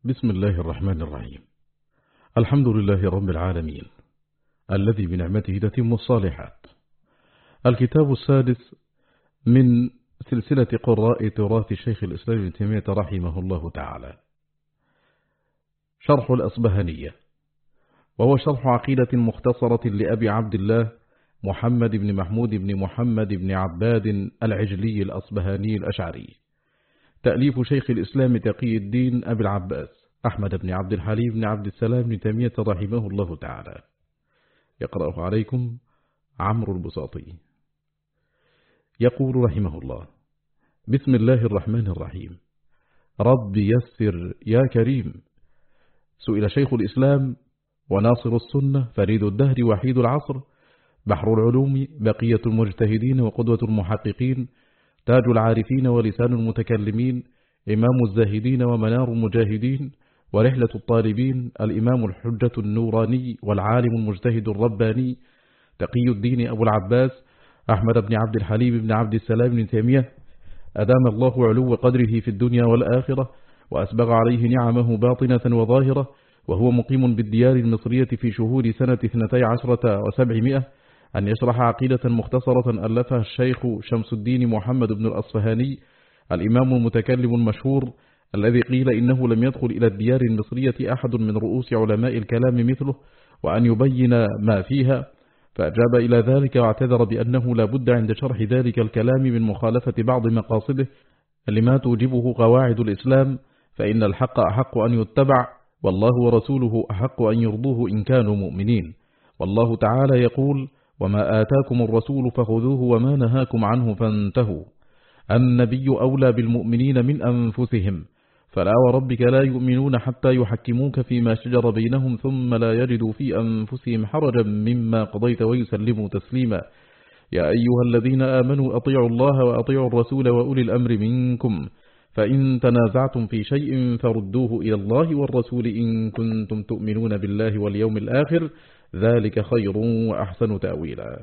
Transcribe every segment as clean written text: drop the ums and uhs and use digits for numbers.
بسم الله الرحمن الرحيم. الحمد لله رب العالمين الذي بنعمته تتم الصالحات. الكتاب السادس من سلسلة قراء تراث شيخ الإسلام ابن تيمية رحمه الله تعالى، شرح الأصبهانية، وهو شرح عقيدة مختصرة لأبي عبد الله محمد بن محمود بن محمد بن عباد العجلي الأصبهاني الأشعري، تأليف شيخ الإسلام تقي الدين أبي العباس أحمد بن عبد الحليم بن عبد السلام بن تيمية رحمه الله تعالى. يقرأه عليكم عمرو البساطي. يقول رحمه الله: بسم الله الرحمن الرحيم. رب يسر يا كريم. سئل شيخ الإسلام وناصر السنة فريد الدهر وحيد العصر، بحر العلوم، بقية المجتهدين وقدوة المحققين، تاج العارفين ولسان المتكلمين، إمام الزاهدين ومنار المجاهدين، ورحلة الطالبين، الإمام الحجة النوراني والعالم المجتهد الرباني، تقي الدين أبو العباس أحمد بن عبد الحليم بن عبد السلام بن تيمية، أدام الله علو قدره في الدنيا والآخرة، وأسبغ عليه نعمه باطنة وظاهرة، وهو مقيم بالديار المصرية في شهور سنة 12 و700، أن يشرح عقيدة مختصرة ألفها الشيخ شمس الدين محمد بن الأصفهاني الإمام المتكلم المشهور، الذي قيل إنه لم يدخل إلى الديار المصرية أحد من رؤوس علماء الكلام مثله، وأن يبين ما فيها، فأجاب إلى ذلك واعتذر بأنه لا بد عند شرح ذلك الكلام من مخالفة بعض مقاصده لما توجبه قواعد الإسلام، فإن الحق أحق أن يتبع، والله ورسوله أحق أن يرضوه إن كانوا مؤمنين. والله تعالى يقول: وما آتاكم الرسول فخذوه وما نهاكم عنه فانتهوا. النبي أولى بالمؤمنين من أنفسهم، فلا وربك لا يؤمنون حتى يحكموك فيما شجر بينهم ثم لا يجدوا في أنفسهم حرجا مما قضيت ويسلموا تسليما. يا أيها الذين آمنوا أطيعوا الله وأطيعوا الرسول وأولي الأمر منكم، فإن تنازعتم في شيء فردوه إلى الله والرسول إن كنتم تؤمنون بالله واليوم الآخر، ذلك خير وأحسن تأويلا.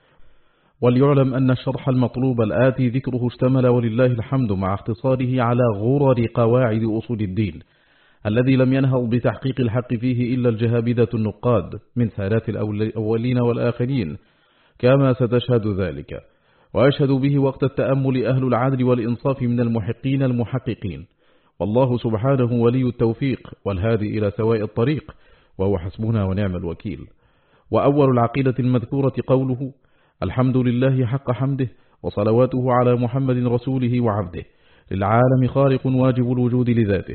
وليعلم أن الشرح المطلوب الآتي ذكره اشتمل ولله الحمد مع اختصاره على غرر قواعد أصول الدين، الذي لم ينهض بتحقيق الحق فيه إلا الجهابذة النقاد من سادات الأولين والآخرين، كما ستشهد ذلك، وأشهد به وقت التأمل أهل العدل والإنصاف من المحقين المحققين، والله سبحانه ولي التوفيق والهادي إلى سواء الطريق، وهو حسبنا ونعم الوكيل. وأول العقيدة المذكورة قوله: الحمد لله حق حمده وصلواته على محمد رسوله وعبده، للعالم خالق واجب الوجود لذاته،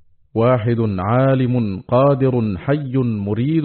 واحد عالم قادر حي مريد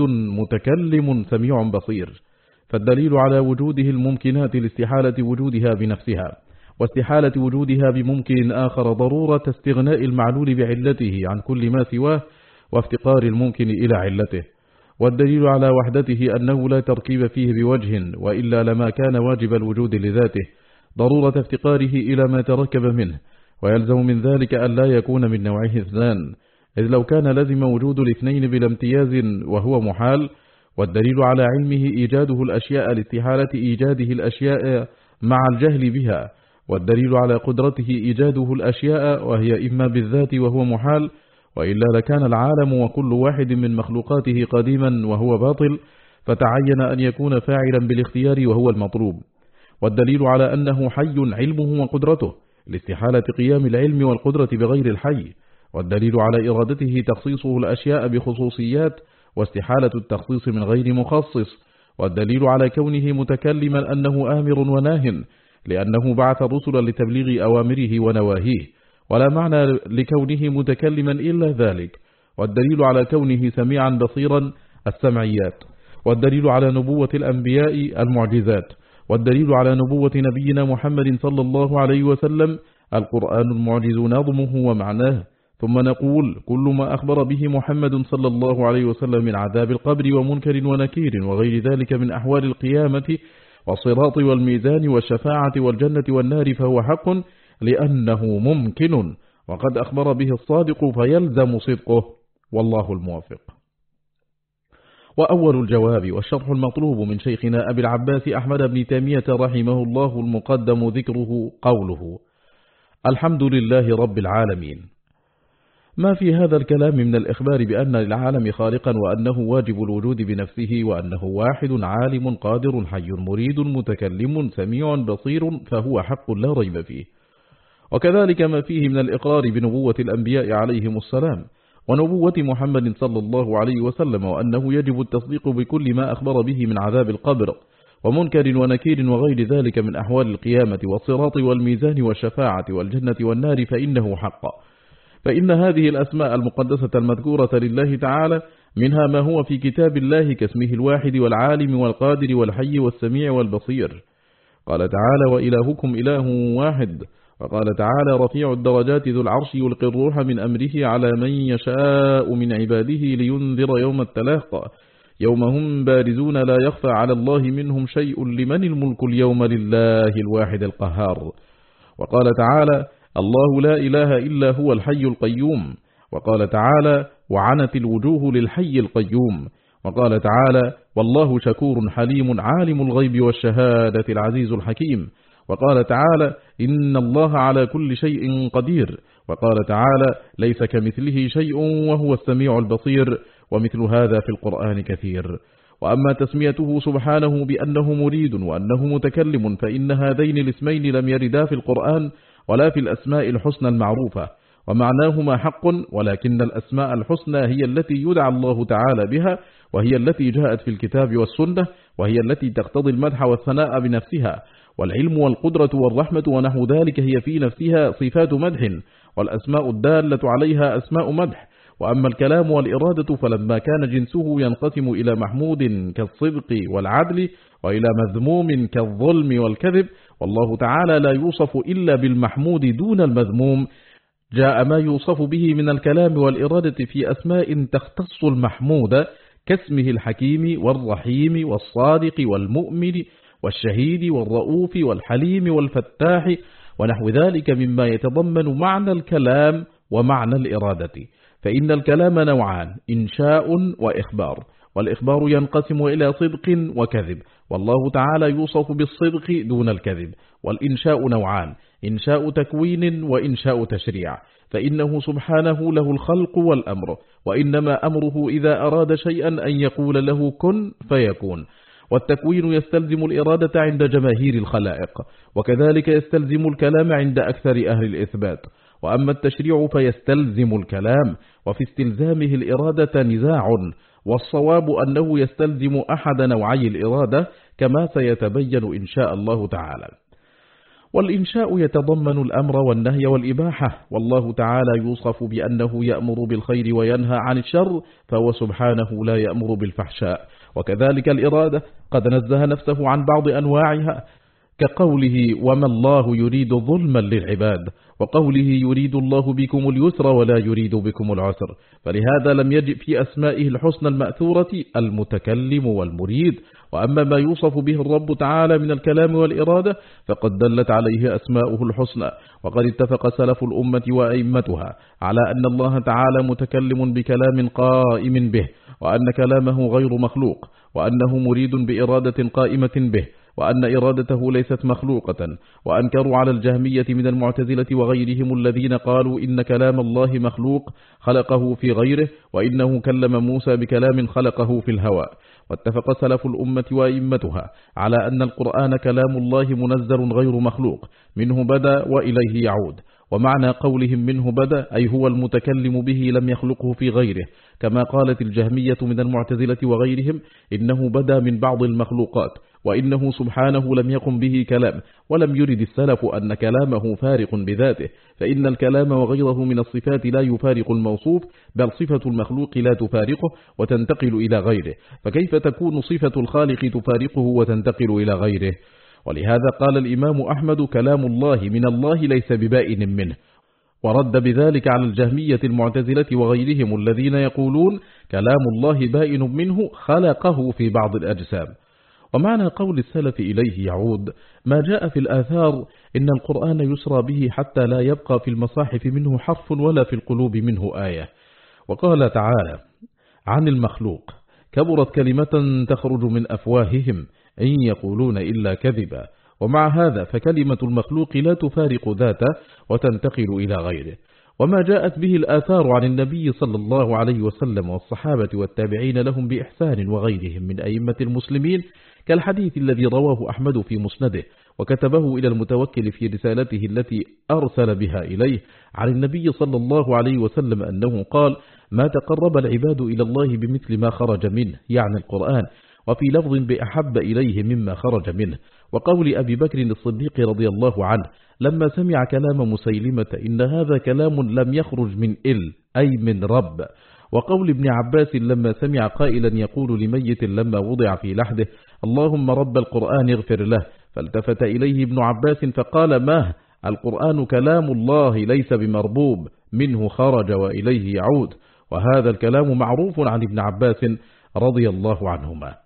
متكلم سميع بصير، فالدليل على وجوده الممكنات لاستحالة وجودها بنفسها، واستحالة وجودها بممكن آخر ضرورة استغناء المعلول بعلته عن كل ما سواه، وافتقار الممكن إلى علته، والدليل على وحدته أنه لا تركيب فيه بوجه، وإلا لما كان واجب الوجود لذاته، ضرورة افتقاره إلى ما تركب منه، ويلزم من ذلك أن لا يكون من نوعه اثنان، إذ لو كان لزم وجود الاثنين بلا امتياز وهو محال. والدليل على علمه إيجاده الأشياء لاستحالة إيجاده الأشياء مع الجهل بها، والدليل على قدرته إيجاده الأشياء وهي إما بالذات وهو محال، وإلا لكان العالم وكل واحد من مخلوقاته قديما وهو باطل، فتعين أن يكون فاعلا بالاختيار وهو المطلوب. والدليل على أنه حي علمه وقدرته لاستحالة قيام العلم والقدرة بغير الحي، والدليل على إرادته تخصيصه الأشياء بخصوصيات واستحالة التخصيص من غير مخصص، والدليل على كونه متكلما أنه آمر وناه، لأنه بعث الرسل لتبليغ أوامره ونواهيه، ولا معنى لكونه متكلما إلا ذلك. والدليل على كونه سميعا بصيرا السمعيات، والدليل على نبوة الأنبياء المعجزات، والدليل على نبوة نبينا محمد صلى الله عليه وسلم القرآن المعجز نظمه ومعناه. ثم نقول: كل ما أخبر به محمد صلى الله عليه وسلم من عذاب القبر ومنكر ونكير وغير ذلك من أحوال القيامة والصراط والميزان والشفاعة والجنة والنار فهو حق، لأنه ممكن، وقد أخبر به الصادق فيلزم صدقه، والله الموفق. وأول الجواب والشرح المطلوب من شيخنا أبي العباس أحمد بن تيمية رحمه الله المقدم ذكره قوله: الحمد لله رب العالمين. ما في هذا الكلام من الإخبار بأن للعالم خالقا وأنه واجب الوجود بنفسه وأنه واحد عالم قادر حي مريد متكلم سميع بصير فهو حق لا ريب فيه. وكذلك ما فيه من الإقرار بنبوة الأنبياء عليهم السلام ونبوة محمد صلى الله عليه وسلم، وأنه يجب التصديق بكل ما أخبر به من عذاب القبر ومنكر ونكير وغير ذلك من أحوال القيامة والصراط والميزان والشفاعة والجنة والنار، فإنه حق. فإن هذه الأسماء المقدسة المذكورة لله تعالى منها ما هو في كتاب الله كاسمه الواحد والعالم والقادر والحي والسميع والبصير. قال تعالى: وإلهكم إله واحد. وقال تعالى: رفيع الدرجات ذو العرش يلقي الروح من أمره على من يشاء من عباده لينذر يوم التلاق يوم هم بارزون لا يخفى على الله منهم شيء لمن الملك اليوم لله الواحد القهار. وقال تعالى: الله لا إله إلا هو الحي القيوم. وقال تعالى: وعنت الوجوه للحي القيوم. وقال تعالى: والله شكور حليم عالم الغيب والشهادة العزيز الحكيم. وقال تعالى: إن الله على كل شيء قدير. وقال تعالى: ليس كمثله شيء وهو السميع البصير. ومثل هذا في القرآن كثير. وأما تسميته سبحانه بأنه مريد وأنه متكلم فإن هذين الاسمين لم يردا في القرآن ولا في الأسماء الحسنى المعروفة، ومعناهما حق، ولكن الأسماء الحسنى هي التي يدعى الله تعالى بها، وهي التي جاءت في الكتاب والسنة، وهي التي تقتضي المدح والثناء بنفسها، والعلم والقدرة والرحمة ونحو ذلك هي في نفسها صفات مدح، والأسماء الدالة عليها أسماء مدح. وأما الكلام والإرادة فلما كان جنسه ينقسم إلى محمود كالصدق والعدل وإلى مذموم كالظلم والكذب، والله تعالى لا يوصف إلا بالمحمود دون المذموم، جاء ما يوصف به من الكلام والإرادة في أسماء تختص المحمود كاسمه الحكيم والرحيم والصادق والمؤمن والشهيد والرؤوف والحليم والفتاح ونحو ذلك مما يتضمن معنى الكلام ومعنى الإرادة. فإن الكلام نوعان: إنشاء وإخبار، والإخبار ينقسم إلى صدق وكذب، والله تعالى يوصف بالصدق دون الكذب. والإنشاء نوعان: إنشاء تكوين وإنشاء تشريع، فإنه سبحانه له الخلق والأمر، وإنما أمره إذا أراد شيئا أن يقول له كن فيكون. والتكوين يستلزم الإرادة عند جماهير الخلائق، وكذلك يستلزم الكلام عند أكثر أهل الإثبات. وأما التشريع فيستلزم الكلام، وفي استلزامه الإرادة نزاع، والصواب أنه يستلزم أحد نوعي الإرادة كما سيتبين إن شاء الله تعالى. والإنشاء يتضمن الأمر والنهي والإباحة، والله تعالى يوصف بأنه يأمر بالخير وينهى عن الشر، فهو سبحانه لا يأمر بالفحشاء. وكذلك الإرادة قد نزه نفسه عن بعض أنواعها، كقوله: وما الله يريد ظلما للعباد، وقوله: يريد الله بكم اليسر ولا يريد بكم العسر. فلهذا لم يجئ في أسمائه الحسنى المأثورة المتكلم والمريد. وأما ما يوصف به الرب تعالى من الكلام والإرادة فقد دلت عليه أسماؤه الحسنى، وقد اتفق سلف الأمة وأئمتها على أن الله تعالى متكلم بكلام قائم به، وأن كلامه غير مخلوق، وأنه مريد بإرادة قائمة به، وأن إرادته ليست مخلوقة. وأنكروا على الجهمية من المعتزلة وغيرهم الذين قالوا إن كلام الله مخلوق خلقه في غيره، وإنه كلم موسى بكلام خلقه في الهواء. واتفق سلف الأمة وأئمتها على أن القرآن كلام الله منزل غير مخلوق، منه بدأ وإليه يعود. ومعنى قولهم منه بدأ أي هو المتكلم به لم يخلقه في غيره، كما قالت الجهمية من المعتزلة وغيرهم إنه بدأ من بعض المخلوقات، وإنه سبحانه لم يقم به كلام. ولم يرد السلف أن كلامه فارق بذاته، فإن الكلام وغيره من الصفات لا يفارق الموصوف، بل صفة المخلوق لا تفارقه وتنتقل إلى غيره، فكيف تكون صفة الخالق تفارقه وتنتقل إلى غيره؟ ولهذا قال الإمام أحمد: كلام الله من الله ليس ببائن منه. ورد بذلك على الجهمية المعتزلة وغيرهم الذين يقولون كلام الله بائن منه خلقه في بعض الأجسام. ومعنى قول السلف إليه يعود ما جاء في الآثار إن القرآن يسرى به حتى لا يبقى في المصاحف منه حرف ولا في القلوب منه آية. وقال تعالى عن المخلوق: كبرت كلمة تخرج من أفواههم إن يقولون إلا كذبا. ومع هذا فكلمة المخلوق لا تفارق ذاته وتنتقل إلى غيره. وما جاءت به الآثار عن النبي صلى الله عليه وسلم والصحابة والتابعين لهم بإحسان وغيرهم من أئمة المسلمين، كالحديث الذي رواه أحمد في مسنده وكتبه إلى المتوكل في رسالته التي أرسل بها إليه عن النبي صلى الله عليه وسلم أنه قال: ما تقرب العباد إلى الله بمثل ما خرج منه، يعني القرآن، وفي لفظ بأحب إليه مما خرج منه. وقول أبي بكر الصديق رضي الله عنه لما سمع كلام مسيلمة: إن هذا كلام لم يخرج من أي من رب. وقول ابن عباس لما سمع قائلا يقول لميت لما وضع في لحده: اللهم رب القرآن اغفر له، فالتفت إليه ابن عباس فقال: ماه، القرآن كلام الله ليس بمربوب، منه خرج وإليه يعود. وهذا الكلام معروف عن ابن عباس رضي الله عنهما.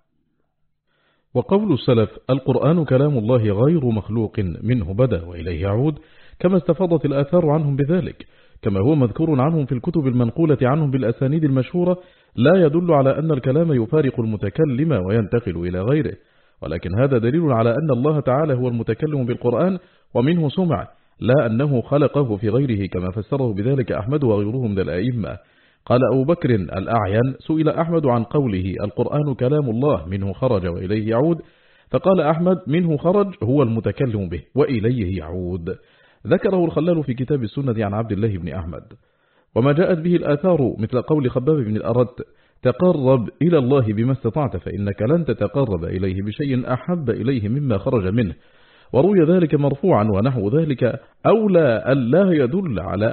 وقول السلف: القرآن كلام الله غير مخلوق، منه بدأ وإليه يعود، كما استفاضت الآثار عنهم بذلك، كما هو مذكور عنهم في الكتب المنقولة عنهم بالأسانيد المشهورة، لا يدل على أن الكلام يفارق المتكلم وينتقل إلى غيره، ولكن هذا دليل على أن الله تعالى هو المتكلم بالقرآن ومنه سمع، لا أنه خلقه في غيره، كما فسره بذلك أحمد وغيرهم من الأئمة. قال أبو بكر الأعين: سئل أحمد عن قوله القرآن كلام الله منه خرج وإليه يعود، فقال أحمد: منه خرج هو المتكلم به وإليه يعود. ذكره الخلال في كتاب السنة عن عبد الله بن أحمد. وما جاءت به الآثار مثل قول خباب بن الأرت: تقرب إلى الله بما استطعت، فإنك لن تتقرب إليه بشيء أحب إليه مما خرج منه. وروي ذلك مرفوعا ونحو ذلك، أولى أن لا يدل على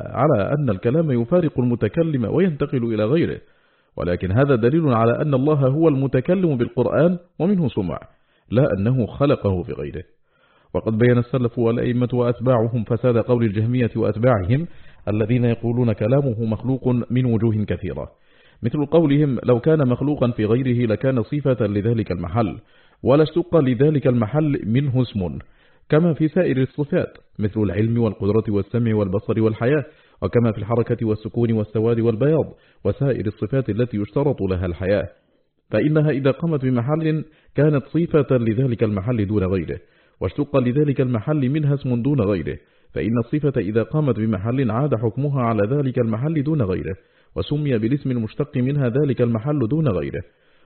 أن الكلام يفارق المتكلم وينتقل إلى غيره، ولكن هذا دليل على أن الله هو المتكلم بالقرآن ومنه سمع، لا أنه خلقه في غيره. وقد بين السلف والأئمة وأتباعهم فساد قول الجهمية وأتباعهم الذين يقولون كلامه مخلوق من وجوه كثيرة، مثل قولهم: لو كان مخلوقا في غيره لكان صفة لذلك المحل، ولا اشتق لذلك المحل منه اسم، كما في سائر الصفات مثل العلم والقدرة والسمع والبصر والحياة، وكما في الحركة والسكون والسواد والبياض وسائر الصفات التي يشترط لها الحياة، فإنها إذا قامت بمحل كانت صفة لذلك المحل دون غيره، واشتق لذلك المحل منها اسم دون غيره، فإن الصفة إذا قامت بمحل عاد حكمها على ذلك المحل دون غيره، وسمي بالاسم المشتق منها ذلك المحل دون غيره.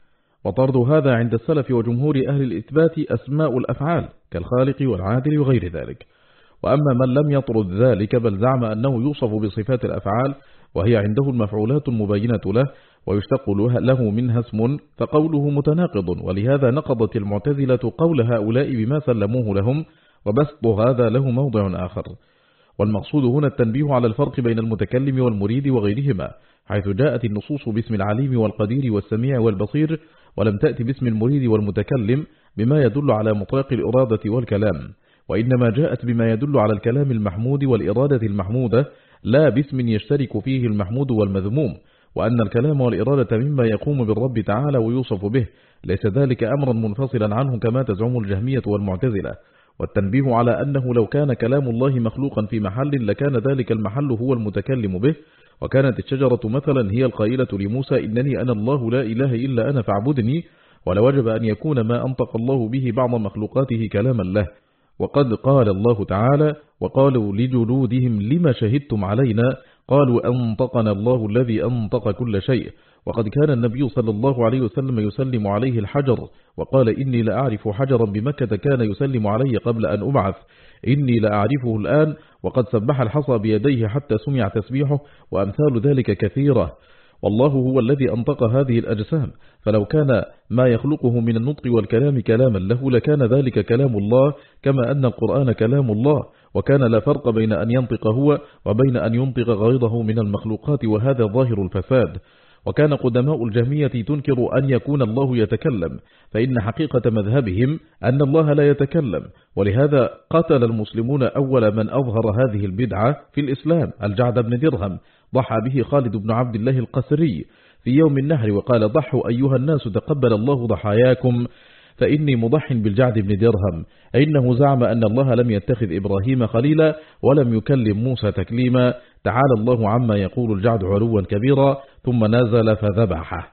وطرد هذا عند السلف وجمهور أهل الإثبات أسماء الأفعال كالخالق والعادل وغير ذلك. وأما من لم يطرد ذلك بل زعم أنه يوصف بصفات الأفعال وهي عنده المفعولات المبينة له ويشتق له منها اسم، فقوله متناقض، ولهذا نقضت المعتزلة قول هؤلاء بما سلموه لهم، وبسط هذا له موضع آخر. والمقصود هنا التنبيه على الفرق بين المتكلم والمريد وغيرهما، حيث جاءت النصوص باسم العليم والقدير والسميع والبصير، ولم تأتي باسم المريد والمتكلم بما يدل على مطلق الإرادة والكلام، وإنما جاءت بما يدل على الكلام المحمود والإرادة المحمودة، لا باسم يشترك فيه المحمود والمذموم، وأن الكلام والإرادة مما يقوم بالرب تعالى ويوصف به، ليس ذلك أمرا منفصلا عنه كما تزعم الجهمية والمعتزلة. والتنبيه على أنه لو كان كلام الله مخلوقا في محل لكان ذلك المحل هو المتكلم به، وكانت الشجرة مثلا هي القائلة لموسى: إنني أنا الله لا إله إلا أنا فاعبدني، ولوجب أن يكون ما أنطق الله به بعض مخلوقاته كلاما له. وقد قال الله تعالى: وقالوا لجلودهم لما شهدتم علينا، قالوا أنطقنا الله الذي أنطق كل شيء. وقد كان النبي صلى الله عليه وسلم يسلم عليه الحجر، وقال: إني لأعرف حجرا بمكة كان يسلم علي قبل أن أبعث، إني لأعرفه الآن. وقد سبح الحصى بيديه حتى سمع تسبيحه، وأمثال ذلك كثيرة. والله هو الذي أنطق هذه الأجسام، فلو كان ما يخلقه من النطق والكلام كلاما له لكان ذلك كلام الله، كما أن القرآن كلام الله، وكان لا فرق بين أن ينطق هو وبين أن ينطق غيره من المخلوقات، وهذا ظاهر الفساد. وكان قدماء الجهمية تنكر أن يكون الله يتكلم، فإن حقيقة مذهبهم أن الله لا يتكلم، ولهذا قتل المسلمون أول من أظهر هذه البدعة في الإسلام الجعد بن درهم، ضحى به خالد بن عبد الله القسري في يوم النحر وقال: ضحوا أيها الناس تقبل الله ضحاياكم، فإني مضح بالجعد بن درهم. إنه زعم أن الله لم يتخذ إبراهيم خليلا ولم يكلم موسى تكليما، تعالى الله عما يقول الجعد علوا كبيرا، ثم نزل فذبحه.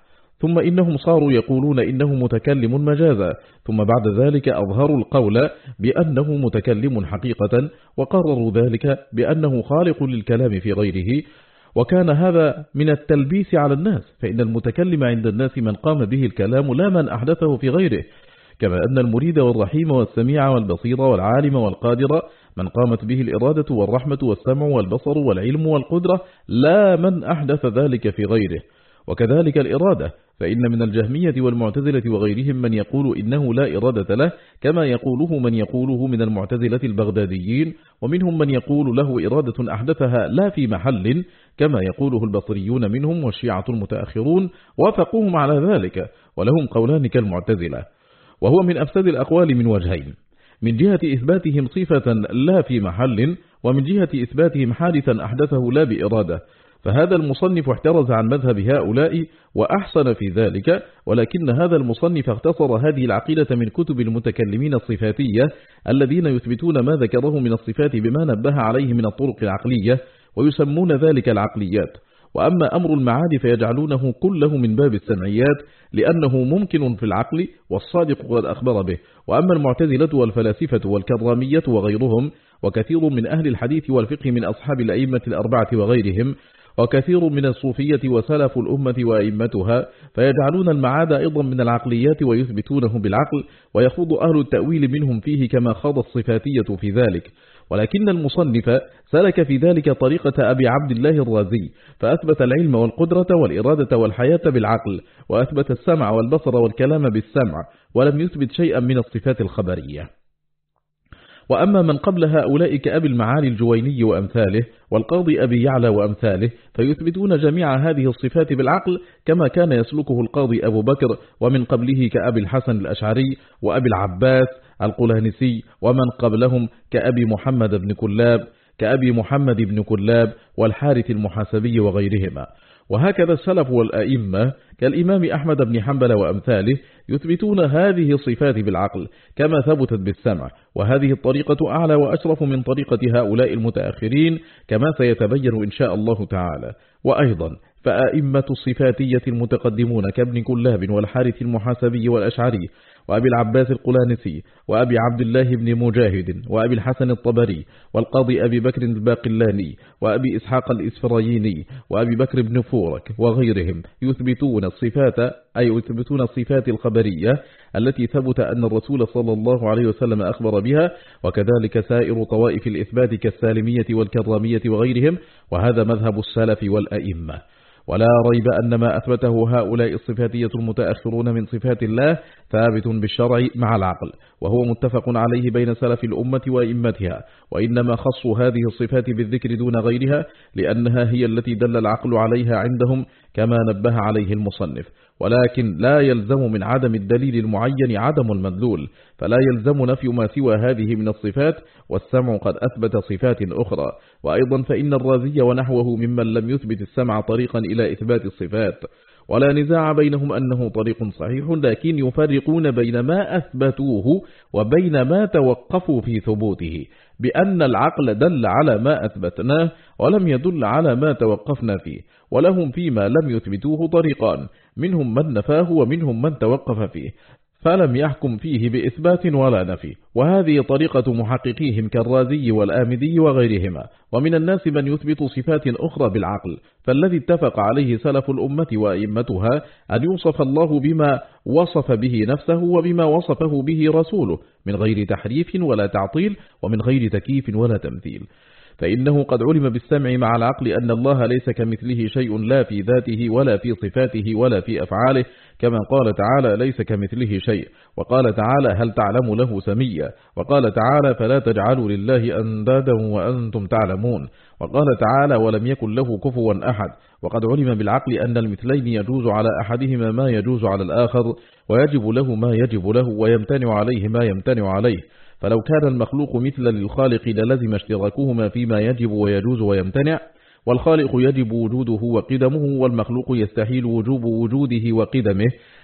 ثم إنهم صاروا يقولون إنه متكلم مجازا، ثم بعد ذلك أظهروا القول بأنه متكلم حقيقة، وقرروا ذلك بأنه خالق للكلام في غيره، وكان هذا من التلبيس على الناس، فإن المتكلم عند الناس من قام به الكلام لا من أحدثه في غيره، كما أن المريد والرحيم والسميع والبصير والعالم والقادر من قامت به الإرادة والرحمة والسمع والبصر والعلم والقدرة لا من أحدث ذلك في غيره. وكذلك الإرادة، فإن من الجهمية والمعتزلة وغيرهم من يقول إنه لا إرادة له، كما يقوله من يقوله من المعتزلة البغداديين، ومنهم من يقول له إرادة أحدثها لا في محل، كما يقوله البصريون منهم والشيعة المتأخرون، وافقوهم على ذلك، ولهم قولان كالمعتزلة. وهو من أفسد الأقوال من وجهين: من جهة إثباتهم صفة لا في محل، ومن جهة إثباتهم حادثا أحدثه لا بإرادة. فهذا المصنف احترز عن مذهب هؤلاء وأحسن في ذلك، ولكن هذا المصنف اختصر هذه العقيدة من كتب المتكلمين الصفاتية الذين يثبتون ما ذكره من الصفات بما نبه عليه من الطرق العقلية، ويسمون ذلك العقليات. وأما أمر المعاد فيجعلونه كله من باب السمعيات، لأنه ممكن في العقل والصادق قد أخبر به. وأما المعتزلة والفلاسفة والكرامية وغيرهم، وكثير من أهل الحديث والفقه من أصحاب الأئمة الأربعة وغيرهم، وكثير من الصوفية وسلف الأمة وأئمتها، فيجعلون المعاد أيضا من العقليات ويثبتونه بالعقل، ويخوض أهل التأويل منهم فيه كما خاض الصفاتية في ذلك. ولكن المصنف سلك في ذلك طريقة أبي عبد الله الرازي، فأثبت العلم والقدرة والإرادة والحياة بالعقل، وأثبت السمع والبصر والكلام بالسمع، ولم يثبت شيئا من الصفات الخبرية. وأما من قبل هؤلاء كأبي المعالي الجويني وأمثاله والقاضي أبي يعلى وأمثاله، فيثبتون جميع هذه الصفات بالعقل كما كان يسلكه القاضي أبو بكر، ومن قبله كأبي الحسن الأشعري وأبي العباس القلانسي، ومن قبلهم كأبي محمد بن كلاب والحارث المحاسبي وغيرهما. وهكذا السلف والأئمة كالإمام أحمد بن حنبل وأمثاله يثبتون هذه الصفات بالعقل كما ثبتت بالسمع، وهذه الطريقة أعلى وأشرف من طريقة هؤلاء المتأخرين كما سيتبين إن شاء الله تعالى. وأيضا فأئمة الصفاتية المتقدمون كابن كلاب والحارث المحاسبي والأشعري وأبي العباس القلانسي وأبي عبد الله بن مجاهد وأبي الحسن الطبري والقاضي أبي بكر الباقلاني وأبي إسحاق الإسفرايني وأبي بكر بن فورك وغيرهم يثبتون الصفات الخبرية التي ثبت أن الرسول صلى الله عليه وسلم أخبر بها، وكذلك سائر طوائف الإثبات كالسالمية والكرامية وغيرهم، وهذا مذهب السلف والأئمة. ولا ريب أن ما أثبته هؤلاء الصفاتية المتأخرون من صفات الله ثابت بالشرع مع العقل، وهو متفق عليه بين سلف الأمة وأئمتها، وإنما خصوا هذه الصفات بالذكر دون غيرها لأنها هي التي دل العقل عليها عندهم كما نبه عليه المصنف. ولكن لا يلزم من عدم الدليل المعين عدم المدلول، فلا يلزم نفي ما سوى هذه من الصفات، والسمع قد أثبت صفات أخرى. وأيضا فإن الرازي ونحوه ممن لم يثبت السمع طريقا إلى إثبات الصفات، ولا نزاع بينهم أنه طريق صحيح، لكن يفرقون بين ما أثبتوه وبين ما توقفوا في ثبوته، بأن العقل دل على ما أثبتناه ولم يدل على ما توقفنا فيه، ولهم فيما لم يثبتوه طريقان، منهم من نفاه ومنهم من توقف فيه، فلم يحكم فيه بإثبات ولا نفي، وهذه طريقة محققيهم كالرازي والآمدي وغيرهما. ومن الناس من يثبت صفات أخرى بالعقل، فالذي اتفق عليه سلف الأمة وأئمتها أن يوصف الله بما وصف به نفسه وبما وصفه به رسوله من غير تحريف ولا تعطيل ومن غير تكييف ولا تمثيل. فإنه قد علم بالسمع مع العقل أن الله ليس كمثله شيء لا في ذاته ولا في صفاته ولا في أفعاله، كما قال تعالى ليس كمثله شيء، وقال تعالى هل تعلم له سميا، وقال تعالى فلا تجعلوا لله أندادا وأنتم تعلمون، وقال تعالى ولم يكن له كفوا أحد. وقد علم بالعقل أن المثلين يجوز على أحدهما ما يجوز على الآخر، ويجب له ما يجب له، ويمتنع عليه ما يمتنع عليه. فلو كان المخلوق مثلا للخالق للزم اشتراكهما فيما يجب ويجوز ويمتنع، والخالق يجب وجوده وقدمه، والمخلوق يستحيل وجوب وجوده وقدمه،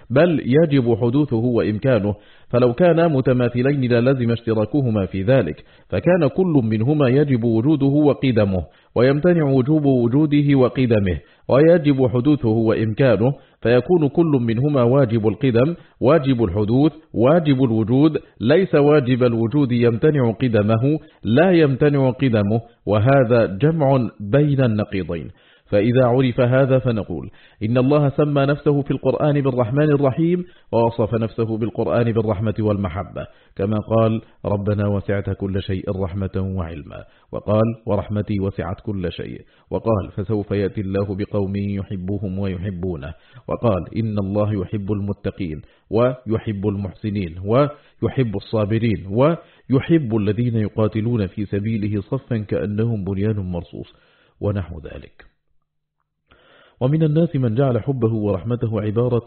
بل يجب حدوثه وإمكانه، فلو كانا متماثلين للزم اشتراكهما في ذلك، فكان كل منهما يجب وجوده وقدمه، ويمتنع وجوب وجوده وقدمه، ويجب حدوثه وإمكانه، فيكون كل منهما واجب القدم، واجب الحدوث، واجب الوجود، ليس واجب الوجود يمتنع قدمه، لا يمتنع قدمه، وهذا جمع بين النقيضين. فإذا عرف هذا فنقول إن الله سمى نفسه في القرآن بالرحمن الرحيم، ووصف نفسه بالقرآن بالرحمة والمحبة، كما قال ربنا وسعت كل شيء رحمة وعلما، وقال ورحمتي وسعت كل شيء، وقال فسوف يأتي الله بقوم يحبهم ويحبونه، وقال إن الله يحب المتقين ويحب المحسنين ويحب الصابرين ويحب الذين يقاتلون في سبيله صفا كأنهم بنيان مرصوص، ونحو ذلك. ومن الناس من جعل حبه ورحمته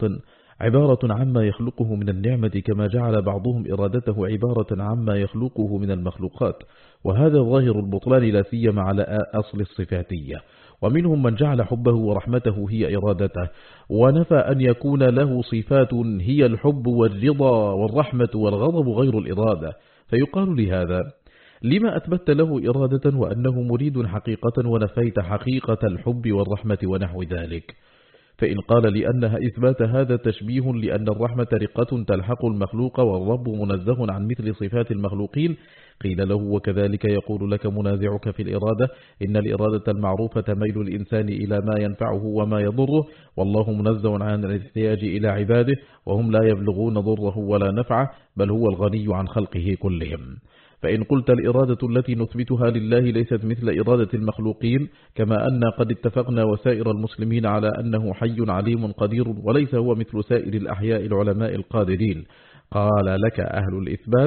عبارة عما يخلقه من النعمة، كما جعل بعضهم إرادته عبارة عما يخلقه من المخلوقات، وهذا ظاهر البطلان لا سيما على أصل الصفاتية. ومنهم من جعل حبه ورحمته هي إرادته، ونفى أن يكون له صفات هي الحب والرضا والرحمة والغضب غير الإرادة، فيقال لهذا لما أثبت له إرادة وأنه مريد حقيقة ونفيت حقيقة الحب والرحمة ونحو ذلك؟ فإن قال لأنها إثبات هذا تشبيه لأن الرحمة رقة تلحق المخلوق والرب منزه عن مثل صفات المخلوقين، قيل له وكذلك يقول لك منازعك في الإرادة إن الإرادة المعروفة ميل الإنسان إلى ما ينفعه وما يضره، والله منزه عن الاحتياج إلى عباده وهم لا يبلغون ضره ولا نفعه، بل هو الغني عن خلقه كلهم. فإن قلت الإرادة التي نثبتها لله ليست مثل إرادة المخلوقين، كما أن قد اتفقنا وسائر المسلمين على أنه حي عليم قدير وليس هو مثل سائر الأحياء العلماء القادرين، قال لك أهل الإثبات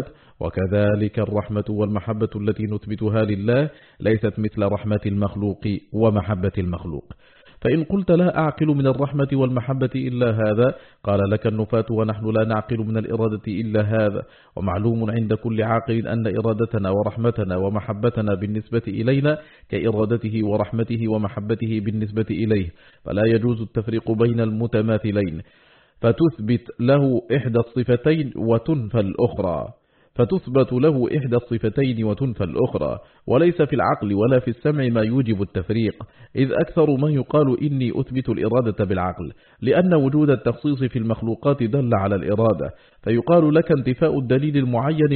وكذلك الرحمة والمحبة التي نثبتها لله ليست مثل رحمة المخلوق ومحبة المخلوق. فإن قلت لا أعقل من الرحمة والمحبة إلا هذا، قال لك النفاة ونحن لا نعقل من الإرادة إلا هذا، ومعلوم عند كل عاقل أن إرادتنا ورحمتنا ومحبتنا بالنسبة إلينا كإرادته ورحمته ومحبته بالنسبة إليه، فلا يجوز التفريق بين المتماثلين، فتثبت له إحدى الصفتين وتنفى الأخرى، فتثبت له إحدى الصفتين وتنفى الأخرى، وليس في العقل ولا في السمع ما يوجب التفريق، إذ أكثر ما يقال إني أثبت الإرادة بالعقل، لأن وجود التخصيص في المخلوقات دل على الإرادة، فيقال لك انتفاء الدليل المعين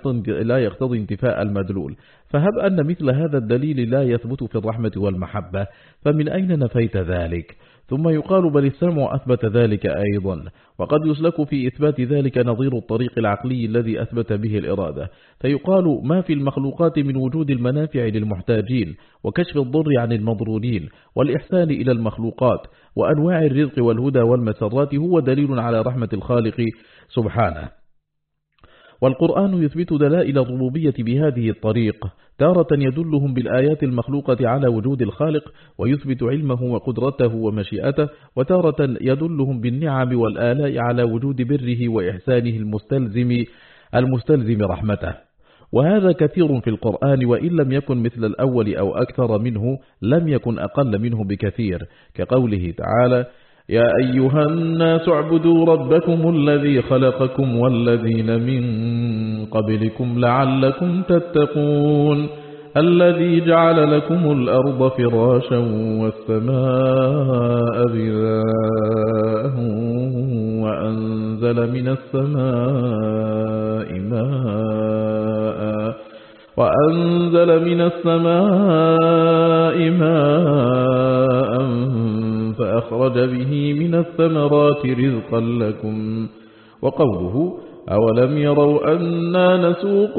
لا يقتضي انتفاء المدلول، فهب أن مثل هذا الدليل لا يثبت في الرحمة والمحبة، فمن أين نفيت ذلك؟ ثم يقال بل السمع أثبت ذلك أيضا، وقد يسلك في إثبات ذلك نظير الطريق العقلي الذي أثبت به الإرادة، فيقال ما في المخلوقات من وجود المنافع للمحتاجين وكشف الضر عن المضرورين والإحسان إلى المخلوقات وأنواع الرزق والهدى والمسرات هو دليل على رحمة الخالق سبحانه. والقرآن يثبت دلائل الربوبية بهذه الطريق، تارة يدلهم بالآيات المخلوقة على وجود الخالق ويثبت علمه وقدرته ومشيئته، وتارة يدلهم بالنعم والآلاء على وجود بره وإحسانه المستلزم رحمته، وهذا كثير في القرآن، وإن لم يكن مثل الأول أو أكثر منه لم يكن أقل منه بكثير، كقوله تعالى يا أيها الناس اعبدوا ربكم الذي خلقكم والذين من قبلكم لعلكم تتقون الذي جعل لكم الأرض فراشا والسماء بناء وأنزل من السماء ماء فأخرج به من الثمرات رزقا لكم. وقوله أولم يروا أنا نسوق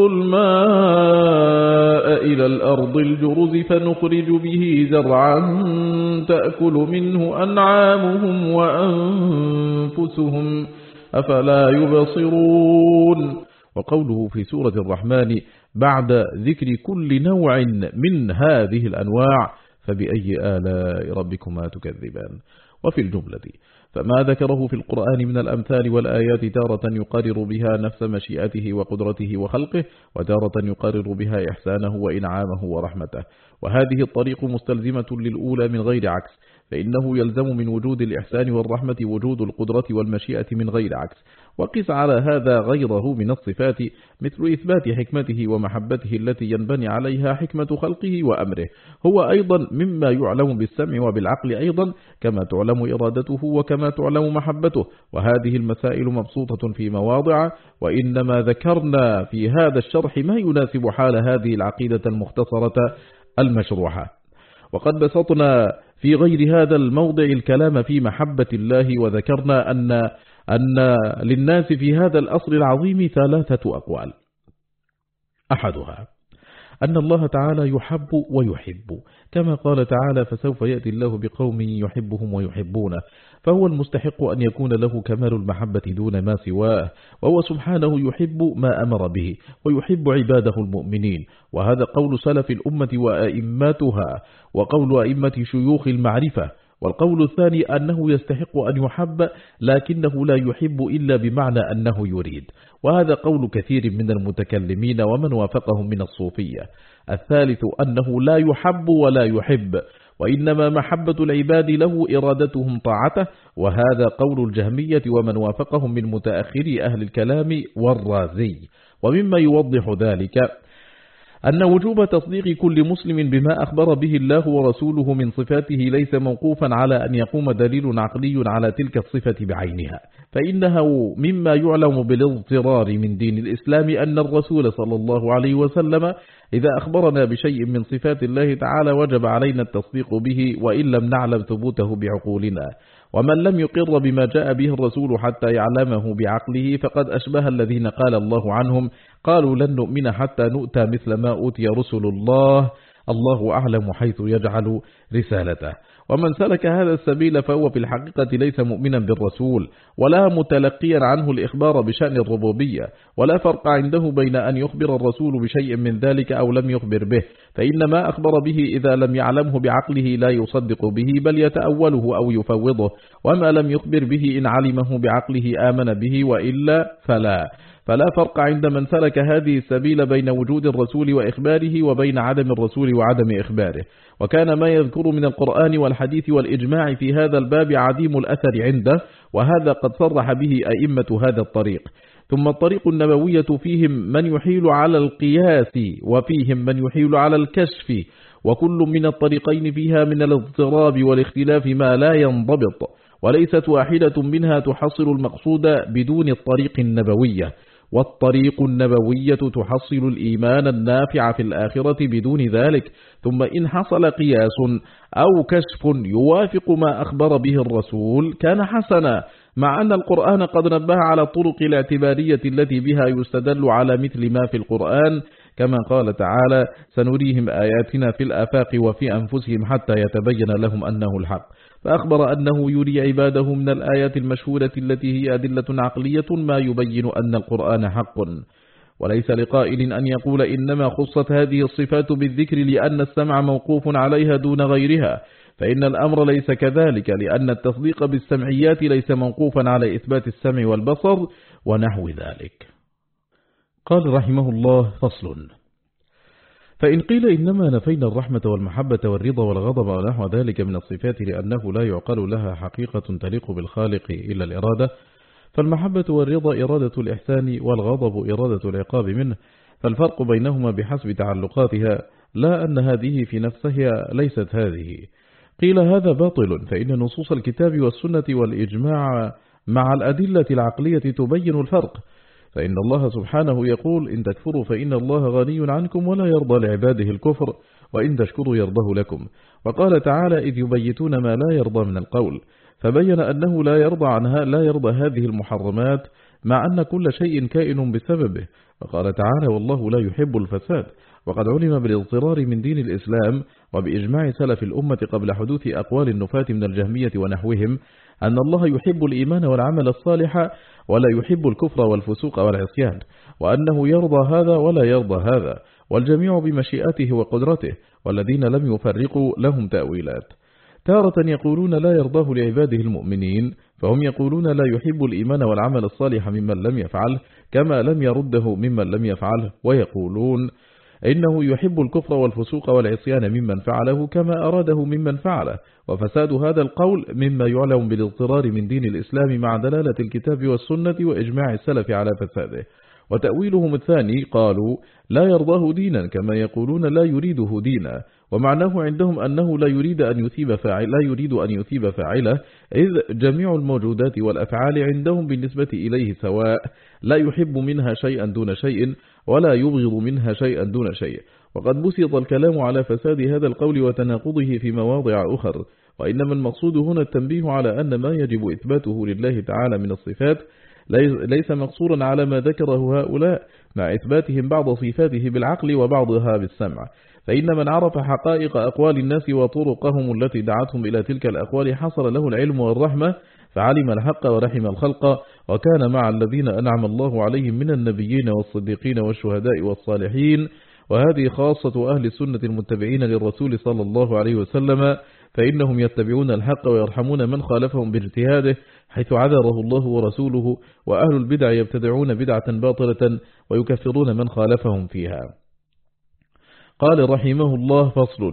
الماء إلى الأرض الجرز فنخرج به زرعا تأكل منه أنعامهم وأنفسهم أفلا يبصرون. وقوله في سورة الرحمن بعد ذكر كل نوع من هذه الأنواع فبأي آلاء ربكما تكذبان. وفي الجملة فما ذكره في القرآن من الأمثال والآيات تارة يقرر بها نفس مشيئته وقدرته وخلقه، وتارة يقرر بها إحسانه وإنعامه ورحمته، وهذه الطريق مستلزمة للأولى من غير عكس، فإنه يلزم من وجود الإحسان والرحمة وجود القدرة والمشيئة من غير عكس. وقس على هذا غيره من الصفات مثل إثبات حكمته ومحبته التي ينبني عليها حكمة خلقه وأمره، هو أيضا مما يعلم بالسمع وبالعقل أيضا، كما تعلم إرادته وكما تعلم محبته. وهذه المسائل مبسوطة في مواضع، وإنما ذكرنا في هذا الشرح ما يناسب حال هذه العقيدة المختصرة المشروحة. وقد بسطنا في غير هذا الموضع الكلام في محبة الله، وذكرنا أن للناس في هذا الأصل العظيم 3 أقوال. أحدها أن الله تعالى يحب ويحب، كما قال تعالى: فسوف يأتي الله بقوم يحبهم ويحبونه، فهو المستحق أن يكون له كمال المحبة دون ما سواه، وهو سبحانه يحب ما أمر به ويحب عباده المؤمنين. وهذا قول سلف الأمة وأئمتها، وقول أئمة شيوخ المعرفة. والقول الثاني أنه يستحق أن يحب لكنه لا يحب إلا بمعنى أنه يريد، وهذا قول كثير من المتكلمين ومن وافقهم من الصوفية. الثالث أنه لا يحب ولا يحب، وإنما محبة العباد له إرادتهم طاعته، وهذا قول الجهمية ومن وافقهم من متأخري أهل الكلام والرازي. ومما يوضح ذلك أن وجوب تصديق كل مسلم بما أخبر به الله ورسوله من صفاته ليس موقوفا على أن يقوم دليل عقلي على تلك الصفة بعينها، فإنه مما يعلم بالاضطرار من دين الإسلام أن الرسول صلى الله عليه وسلم إذا أخبرنا بشيء من صفات الله تعالى وجب علينا التصديق به وإن لم نعلم ثبوته بعقولنا. ومن لم يقر بما جاء به الرسول حتى يعلمه بعقله فقد أشبه الذين قال الله عنهم: قالوا لن نؤمن حتى نؤتى مثل ما أوتي رسل الله، الله أعلم حيث يجعل رسالته. ومن سلك هذا السبيل فهو في الحقيقة ليس مؤمنا بالرسول ولا متلقيا عنه الإخبار بشأن الربوبية، ولا فرق عنده بين أن يخبر الرسول بشيء من ذلك أو لم يخبر به، فإن ما أخبر به إذا لم يعلمه بعقله لا يصدق به بل يتأوله أو يفوضه، وما لم يخبر به إن علمه بعقله آمن به وإلا فلا فرق عند من سلك هذه السبيل بين وجود الرسول وإخباره وبين عدم الرسول وعدم إخباره. وكان ما يذكر من القرآن والحديث والإجماع في هذا الباب عديم الأثر عنده، وهذا قد صرح به أئمة هذا الطريق. ثم الطريق النبوية فيهم من يحيل على القياس وفيهم من يحيل على الكشف، وكل من الطريقين فيها من الاضطراب والاختلاف ما لا ينضبط، وليست واحدة منها تحصل المقصود بدون الطريق النبوية، والطريق النبوية تحصل الإيمان النافع في الآخرة بدون ذلك. ثم إن حصل قياس أو كشف يوافق ما أخبر به الرسول كان حسنا، مع أن القرآن قد نبه على الطرق الاعتبارية التي بها يستدل على مثل ما في القرآن، كما قال تعالى: سنريهم آياتنا في الآفاق وفي أنفسهم حتى يتبين لهم أنه الحق، فأخبر أنه يري عباده من الآيات المشهورة التي هي أدلة عقلية ما يبين أن القرآن حق. وليس لقائل أن يقول إنما خصت هذه الصفات بالذكر لأن السمع موقوف عليها دون غيرها، فإن الأمر ليس كذلك، لأن التصديق بالسمعيات ليس موقوفا على إثبات السمع والبصر ونحو ذلك. قال رحمه الله: فصل. فإن قيل إنما نفينا الرحمة والمحبة والرضا والغضب ونحو ذلك من الصفات لأنه لا يعقل لها حقيقة تليق بالخالق إلا الإرادة، فالمحبة والرضا إرادة الإحسان والغضب إرادة العقاب منه، فالفرق بينهما بحسب تعلقاتها، لا أن هذه في نفسها ليست هذه. قيل هذا باطل، فإن نصوص الكتاب والسنة والإجماع مع الأدلة العقلية تبين الفرق، فإن الله سبحانه يقول: إن تكفروا فإن الله غني عنكم ولا يرضى لعباده الكفر وإن تشكروا يرضه لكم. وقال تعالى: إذ يبيتون ما لا يرضى من القول، فبين أنه لا يرضى هذه المحرمات مع أن كل شيء كائن بسببه. وقال تعالى: والله لا يحب الفساد. وقد علم بالاضطرار من دين الإسلام وبإجماع سلف الأمة قبل حدوث أقوال النفاة من الجهمية ونحوهم أن الله يحب الإيمان والعمل الصالح ولا يحب الكفر والفسوق والعصيان، وأنه يرضى هذا ولا يرضى هذا، والجميع بمشيئته وقدرته، والذين لم يفرقوا لهم تأويلات. تارة يقولون لا يرضاه لعباده المؤمنين، فهم يقولون لا يحب الإيمان والعمل الصالح ممن لم يفعله كما لم يرده ممن لم يفعله، ويقولون إنه يحب الكفر والفسوق والعصيان ممن فعله كما أراده ممن فعله، وفساد هذا القول مما يعلم بالاضطرار من دين الإسلام مع دلالة الكتاب والسنة وإجماع السلف على فساده. وتأويلهم الثاني قالوا لا يرضاه دينا كما يقولون لا يريده دينا، ومعناه عندهم أنه لا يريد أن يثيب فاعله، إذ جميع الموجودات والأفعال عندهم بالنسبة إليه سواء، لا يحب منها شيئا دون شيء ولا يبغض منها شيئا دون شيء. وقد بسط الكلام على فساد هذا القول وتناقضه في مواضع أخر، وإنما المقصود هنا التنبيه على أن ما يجب إثباته لله تعالى من الصفات ليس مقصورا على ما ذكره هؤلاء مع إثباتهم بعض صفاته بالعقل وبعضها بالسمع، فإن من عرف حقائق أقوال الناس وطرقهم التي دعتهم إلى تلك الأقوال حصل له العلم والرحمة، فعلم الحق ورحم الخلق، وكان مع الذين أنعم الله عليهم من النبيين والصديقين والشهداء والصالحين. وهذه خاصة أهل السنة المتبعين للرسول صلى الله عليه وسلم، فإنهم يتبعون الحق ويرحمون من خالفهم باجتهاده حيث عذره الله ورسوله، وأهل البدع يبتدعون بدعة باطلة ويكفرون من خالفهم فيها. قال رحمه الله: فصل.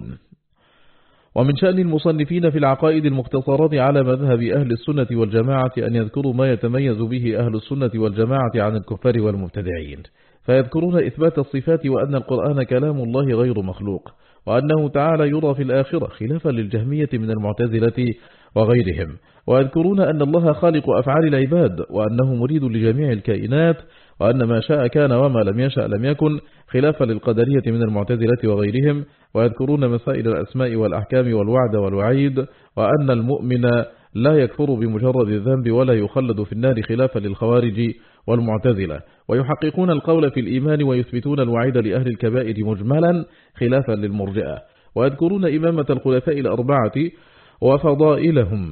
ومن شأن المصنفين في العقائد المختصرات على مذهب أهل السنة والجماعة أن يذكروا ما يتميز به أهل السنة والجماعة عن الكفار والمبتدعين، فيذكرون إثبات الصفات وأن القرآن كلام الله غير مخلوق، وأنه تعالى يرى في الآخرة خلافا للجهمية من المعتزلة وغيرهم، ويذكرون أن الله خالق أفعال العباد وأنه مريد لجميع الكائنات، وأن ما شاء كان وما لم يشأ لم يكن خلافا للقدرية من المعتزلة وغيرهم، ويذكرون مسائل الأسماء والأحكام والوعد والوعيد، وأن المؤمن لا يكفر بمجرد الذنب ولا يخلد في النار خلافا للخوارج والمعتزلة، ويحققون القول في الإيمان ويثبتون الوعيد لأهل الكبائر مجملا خلافا للمرجئة، ويذكرون إمامة الخلفاء الأربعة وفضائلهم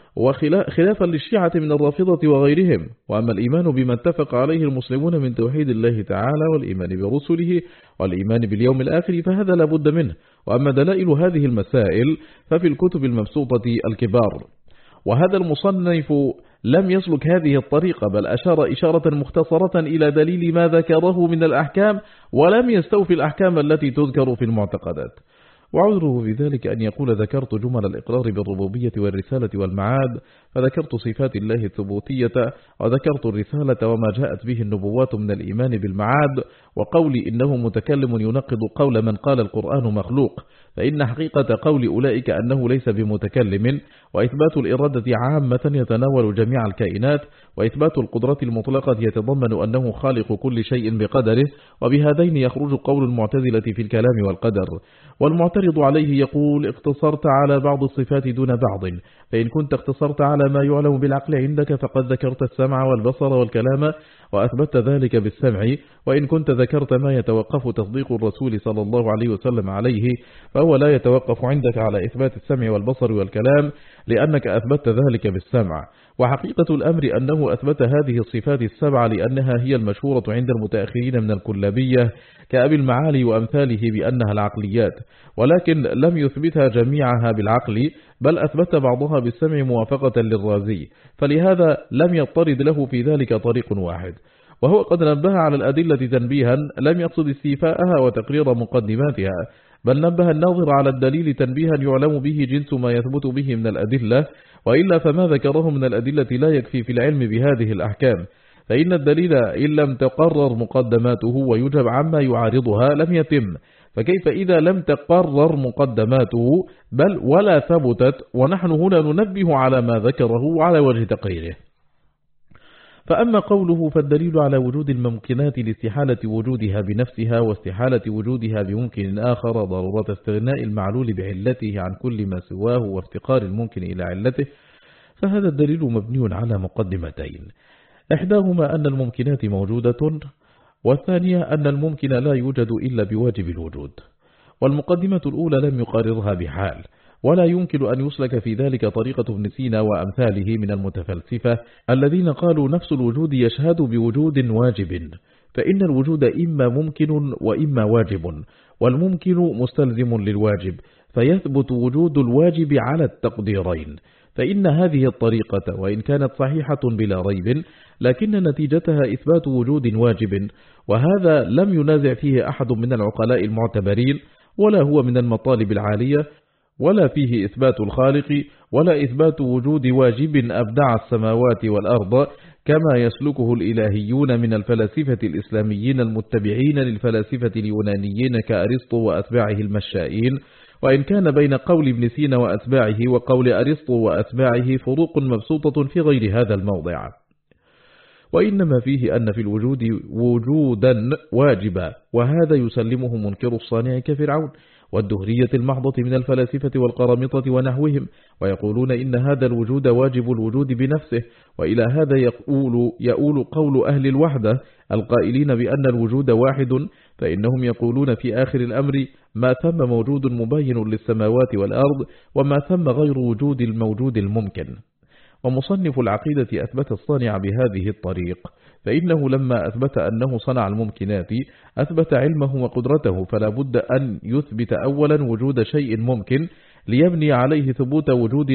وخلافا للشيعة من الرافضة وغيرهم. وأما الإيمان بما اتفق عليه المسلمون من توحيد الله تعالى والإيمان برسله والإيمان باليوم الآخر فهذا لا بد منه. وأما دلائل هذه المسائل ففي الكتب المبسوطة الكبار. وهذا المصنف لم يسلك هذه الطريقة، بل أشار إشارة مختصرة إلى دليل ما ذكره من الأحكام، ولم يستوفي الأحكام التي تذكر في المعتقدات. وعذره في ذلك أن يقول ذكرت جمل الإقرار بالربوبية والرسالة والمعاد، فذكرت صفات الله الثبوتية، وذكرت الرسالة وما جاءت به النبوات من الإيمان بالمعاد، وقولي إنه متكلم ينقض قول من قال القرآن مخلوق، فإن حقيقة قول أولئك أنه ليس بمتكلم، وإثبات الإرادة عامة يتناول جميع الكائنات، وإثبات القدرة المطلقة يتضمن أنه خالق كل شيء بقدره، وبهذين يخرج قول المعتزلة في الكلام والقدر. والمعترض عليه يقول: اقتصرت على بعض الصفات دون بعض، فإن كنت اقتصرت على ما يعلم بالعقل عندك فقد ذكرت السمع والبصر والكلام وأثبت ذلك بالسمع، وإن كنت ذكرت ما يتوقف تصديق الرسول صلى الله عليه وسلم عليه فهو لا يتوقف عندك على إثبات السمع والبصر والكلام، لأنك أثبت ذلك بالسمع. وحقيقة الأمر أنه أثبت هذه الصفات السبع لأنها هي المشهورة عند المتأخرين من الكلابية كأبي المعالي وأمثاله بأنها العقليات، ولكن لم يثبتها جميعها بالعقل، بل أثبت بعضها بالسمع موافقة للرازي، فلهذا لم يضطرد له في ذلك طريق واحد. وهو قد نبه على الأدلة تنبيها لم يقصد استيفاءها وتقرير مقدماتها، بل نبه الناظر على الدليل تنبيها يعلم به جنس ما يثبت به من الأدلة، وإلا فما ذكره من الأدلة لا يكفي في العلم بهذه الأحكام، فإن الدليل إن لم تقرر مقدماته ويجب عما يعارضها لم يتم، فكيف إذا لم تقرر مقدماته بل ولا ثبتت، ونحن هنا ننبه على ما ذكره على وجه تقريره. فأما قوله فالدليل على وجود الممكنات لاستحالة وجودها بنفسها واستحالة وجودها بممكن آخر ضرورة استغناء المعلول بعلته عن كل ما سواه وافتقار الممكن إلى علته، فهذا الدليل مبني على مقدمتين: إحداهما أن الممكنات موجودة، والثانية أن الممكن لا يوجد إلا بواجب الوجود. والمقدمة الأولى لم يقررها بحال، ولا يمكن أن يسلك في ذلك طريقة ابن سينا وأمثاله من المتفلسفة الذين قالوا نفس الوجود يشهد بوجود واجب، فإن الوجود إما ممكن وإما واجب، والممكن مستلزم للواجب، فيثبت وجود الواجب على التقديرين، فإن هذه الطريقة وإن كانت صحيحة بلا ريب لكن نتيجتها إثبات وجود واجب، وهذا لم ينازع فيه أحد من العقلاء المعتبرين، ولا هو من المطالب العالية، ولا فيه إثبات الخالق ولا إثبات وجود واجب أبدع السماوات والأرض كما يسلكه الإلهيون من الفلاسفة الإسلاميين المتبعين للفلاسفة اليونانيين كأرسطو وأتباعه المشائين. وإن كان بين قول ابن سينا وأتباعه وقول أرسطو وأتباعه فروق مبسوطة في غير هذا الموضع، وإنما فيه أن في الوجود وجودا واجبا، وهذا يسلمه منكر الصانع كفرعون والدهرية المحضة من الفلاسفة والقرامطة ونحوهم، ويقولون إن هذا الوجود واجب الوجود بنفسه. وإلى هذا يؤول قول أهل الوحدة القائلين بأن الوجود واحد، فإنهم يقولون في آخر الأمر ما ثم موجود مبين للسماوات والأرض، وما ثم غير وجود الموجود الممكن. ومصنف العقيدة أثبت الصانع بهذه الطريق، فإنه لما أثبت أنه صنع الممكنات أثبت علمه وقدرته، فلا بد أن يثبت أولا وجود شيء ممكن ليبني عليه ثبوت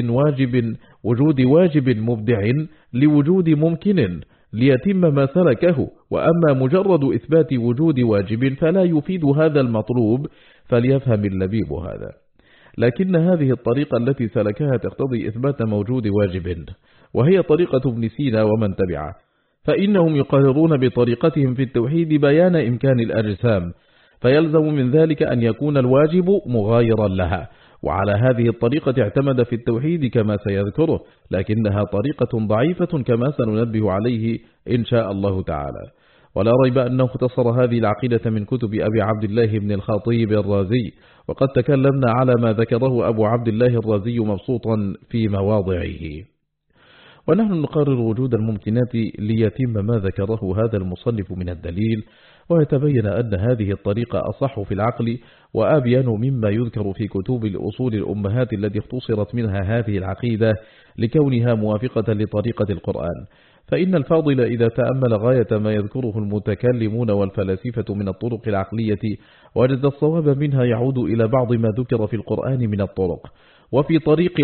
وجود واجب مبدع لوجود ممكن ليتم ما سلكه. وأما مجرد إثبات وجود واجب فلا يفيد هذا المطلوب، فليفهم اللبيب هذا. لكن هذه الطريقة التي سلكها تقتضي إثبات موجود واجب، وهي طريقة ابن سينا ومن تبعه، فإنهم يقررون بطريقتهم في التوحيد بيان إمكان الأجسام، فيلزم من ذلك أن يكون الواجب مغايرا لها. وعلى هذه الطريقة اعتمد في التوحيد كما سيذكره، لكنها طريقة ضعيفة كما سننبه عليه إن شاء الله تعالى. ولا ريب أنه اختصر هذه العقيدة من كتب أبي عبد الله بن الخطيب الرازي، وقد تكلمنا على ما ذكره أبو عبد الله الرازي مبسوطا في مواضعه. ونحن نقرر وجود الممكنات ليتم ما ذكره هذا المصنف من الدليل، ويتبين أن هذه الطريقة أصح في العقل وأبين مما يذكر في كتب الأصول الأمهات التي اختصرت منها هذه العقيدة لكونها موافقة لطريقة القرآن. فإن الفاضل إذا تأمل غاية ما يذكره المتكلمون والفلاسفة من الطرق العقلية وجد الصواب منها يعود إلى بعض ما ذكر في القرآن من الطرق، وفي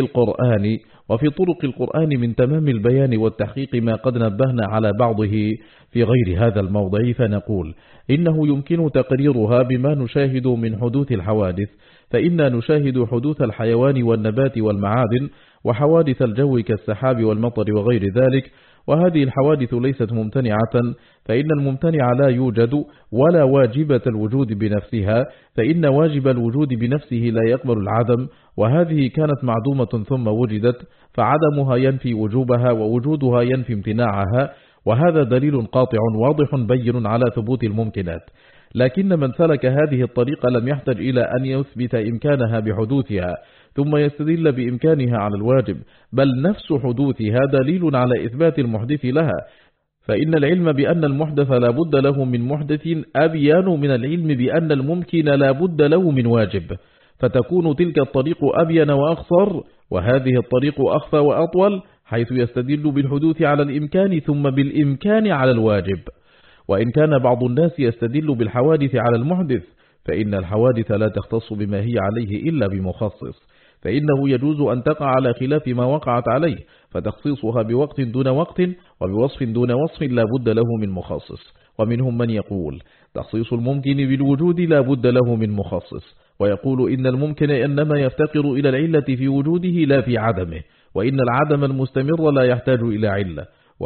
طرق القرآن من تمام البيان والتحقيق ما قد نبهنا على بعضه في غير هذا الموضع. فنقول إنه يمكن تقريرها بما نشاهد من حدوث الحوادث، فإنا نشاهد حدوث الحيوان والنبات والمعادن وحوادث الجو كالسحاب والمطر وغير ذلك، وهذه الحوادث ليست ممتنعة، فإن الممتنع لا يوجد، ولا واجبة الوجود بنفسها، فإن واجب الوجود بنفسه لا يقبل العدم، وهذه كانت معدومة ثم وجدت، فعدمها ينفي وجوبها ووجودها ينفي امتناعها، وهذا دليل قاطع واضح بين على ثبوت الممكنات. لكن من سلك هذه الطريقة لم يحتج إلى أن يثبت إمكانها بحدوثها ثم يستدل بإمكانها على الواجب، بل نفس حدوثها دليل على إثبات المحدث لها، فإن العلم بأن المحدث لا بد له من محدث أبين من العلم بأن الممكن لا بد له من واجب، فتكون تلك الطريق أبين وأخصر، وهذه الطريق أخفى وأطول، حيث يستدل بالحدوث على الإمكان ثم بالإمكان على الواجب. وإن كان بعض الناس يستدل بالحوادث على المحدث، فإن الحوادث لا تختص بما هي عليه إلا بمخصص، فإنه يجوز أن تقع على خلاف ما وقعت عليه، فتخصيصها بوقت دون وقت وبوصف دون وصف لا بد له من مخصص. ومنهم من يقول تخصيص الممكن بالوجود لا بد له من مخصص، ويقول إن الممكن إنما يفتقر إلى العلة في وجوده لا في عدمه، وإن العدم المستمر لا يحتاج إلى علة،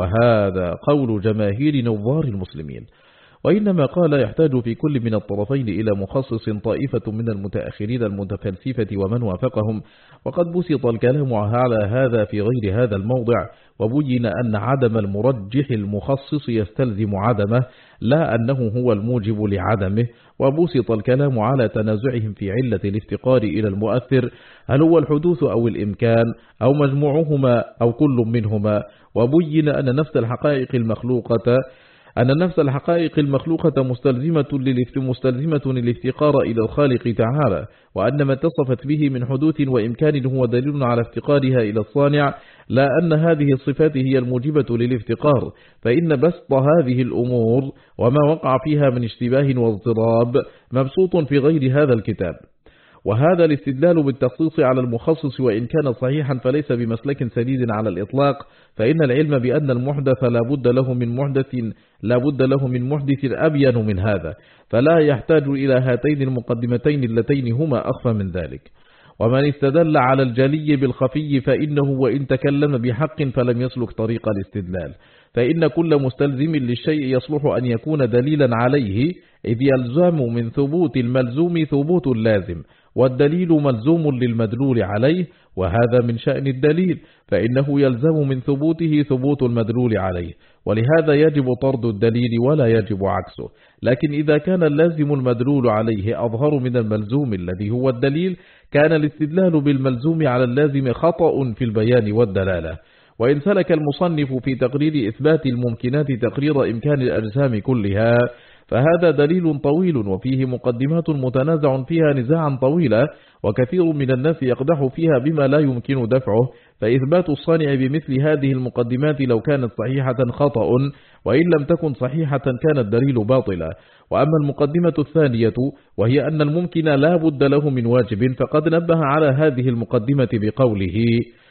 وهذا قول جماهير نظار المسلمين. وإنما قال يحتاج في كل من الطرفين إلى مخصص طائفة من المتأخرين المتفلسفة ومن وافقهم، وقد بسط الكلام على هذا في غير هذا الموضع، وبين أن عدم المرجح المخصص يستلزم عدمه لا أنه هو الموجب لعدمه، وبسط الكلام على تنازعهم في علة الافتقار إلى المؤثر، هل هو الحدوث أو الإمكان أو مجموعهما أو كل منهما، وبين أن نفس الحقائق المخلوقة مستلزمة للافتقار إلى الخالق تعالى، وأن ما اتصفت به من حدوث وإمكان هو دليل على افتقارها إلى الصانع، لا أن هذه الصفات هي الموجبة للافتقار، فإن بسط هذه الأمور وما وقع فيها من اشتباه واضطراب مبسوط في غير هذا الكتاب. وهذا الاستدلال بالتخصيص على المخصص وإن كان صحيحا فليس بمسلك سديد على الإطلاق، فإن العلم بأن المحدث لا بد له من محدث أبين من هذا، فلا يحتاج إلى هاتين المقدمتين اللتين هما أخفى من ذلك. ومن استدل على الجلي بالخفي فإنه وإن تكلم بحق فلم يسلك طريق الاستدلال، فإن كل مستلزم للشيء يصلح أن يكون دليلا عليه، إذ يلزم من ثبوت الملزوم ثبوت اللازم، والدليل ملزوم للمدلول عليه، وهذا من شأن الدليل، فإنه يلزم من ثبوته ثبوت المدلول عليه، ولهذا يجب طرد الدليل ولا يجب عكسه. لكن إذا كان اللازم المدلول عليه أظهر من الملزوم الذي هو الدليل، كان الاستدلال بالملزوم على اللازم خطأ في البيان والدلالة. وإن سلك المصنف في تقرير إثبات الممكنات تقرير إمكان الأجسام كلها، فهذا دليل طويل وفيه مقدمات متنازع فيها نزاعا طويلا، وكثير من الناس يقدح فيها بما لا يمكن دفعه، فإثبات الصانع بمثل هذه المقدمات لو كانت صحيحة خطأ، وإن لم تكن صحيحة كان الدليل باطلا. وأما المقدمة الثانية وهي أن الممكن لا بد له من واجب، فقد نبه على هذه المقدمة بقوله: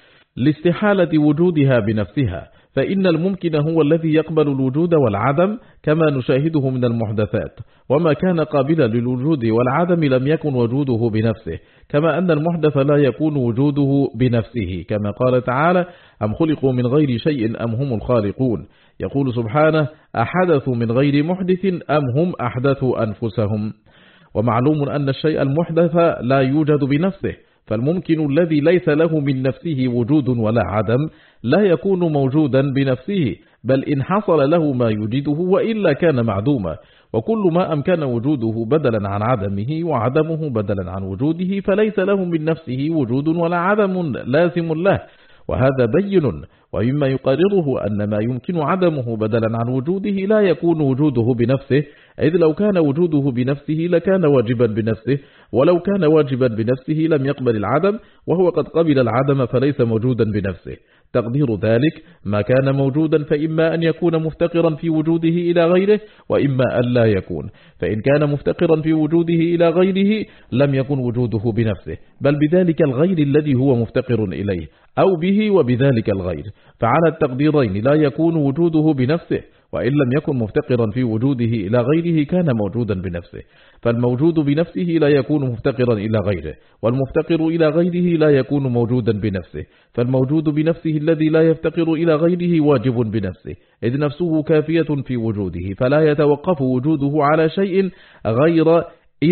لاستحالة وجودها بنفسها، فإن الممكن هو الذي يقبل الوجود والعدم كما نشاهده من المحدثات، وما كان قابلا للوجود والعدم لم يكن وجوده بنفسه، كما أن المحدث لا يكون وجوده بنفسه، كما قال تعالى: أم خلقوا من غير شيء أم هم الخالقون. يقول سبحانه: أحدثوا من غير محدث أم هم أحدثوا أنفسهم. ومعلوم أن الشيء المحدث لا يوجد بنفسه، فالممكن الذي ليس له من نفسه وجود ولا عدم لا يكون موجودا بنفسه، بل إن حصل له ما يوجده وإلا كان معدوما، وكل ما أمكن وجوده بدلا عن عدمه وعدمه بدلا عن وجوده فليس له من نفسه وجود ولا عدم لازم له، وهذا بين. ومما يقرره أن ما يمكن عدمه بدلا عن وجوده لا يكون وجوده بنفسه، إذ لو كان وجوده بنفسه لكان واجبا بنفسه، ولو كان واجبا بنفسه لم يقبل العدم، وهو قد قبل العدم فليس موجودا بنفسه. تقدير ذلك: ما كان موجودا فإما أن يكون مفتقرا في وجوده إلى غيره، وإما أن لا يكون، فإن كان مفتقرا في وجوده إلى غيره لم يكن وجوده بنفسه، بل بذلك الغير الذي هو مفتقر إليه، أو به وبذلك الغير، فعلى التقديرين لا يكون وجوده بنفسه، وإن لم يكن مفتقرا في وجوده إلى غيره كان موجودا بنفسه، فالموجود بنفسه لا يكون مفتقرا إلى غيره، والمفتقر إلى غيره لا يكون موجودا بنفسه، فالموجود بنفسه الذي لا يفتقر إلى غيره واجب بنفسه، إذ نفسه كافية في وجوده، فلا يتوقف وجوده على شيء غير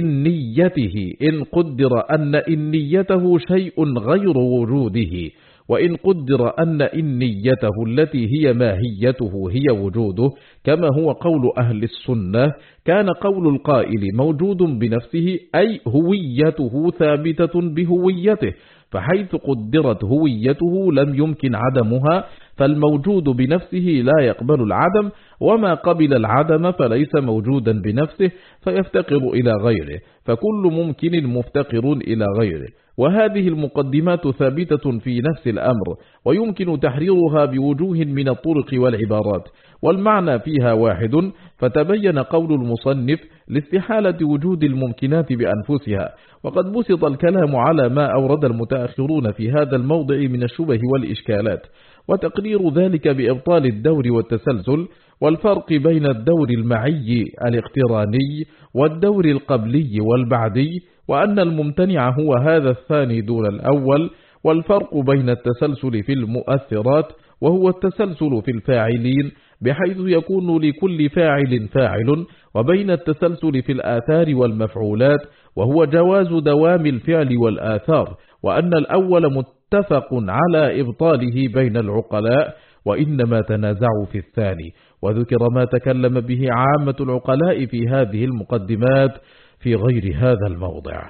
إنيته، إن قدر أن إنيته شيء غير وجوده، وإن قدر أن إنيته التي هي ماهيته هي وجوده، كما هو قول أهل السنة، كان قول القائل موجود بنفسه أي هويته ثابتة بهويته، فحيث قدرت هويته لم يمكن عدمها، فالموجود بنفسه لا يقبل العدم، وما قبل العدم فليس موجودا بنفسه فيفتقر إلى غيره، فكل ممكن مفتقر إلى غيره. وهذه المقدمات ثابتة في نفس الأمر، ويمكن تحريرها بوجوه من الطرق والعبارات، والمعنى فيها واحد، فتبين قول المصنف لاستحالة وجود الممكنات بأنفسها. وقد بسط الكلام على ما أورد المتأخرون في هذا الموضع من الشبه والإشكالات، وتقرير ذلك بإبطال الدور والتسلسل، والفرق بين الدور المعي الاقتراني والدور القبلي والبعدي، وأن الممتنع هو هذا الثاني دون الأول، والفرق بين التسلسل في المؤثرات وهو التسلسل في الفاعلين بحيث يكون لكل فاعل فاعل، وبين التسلسل في الآثار والمفعولات وهو جواز دوام الفعل والآثار، وأن الأول متفق على إبطاله بين العقلاء، وإنما تنازعوا في الثاني، وذكر ما تكلم به عامة العقلاء في هذه المقدمات في غير هذا الموضع.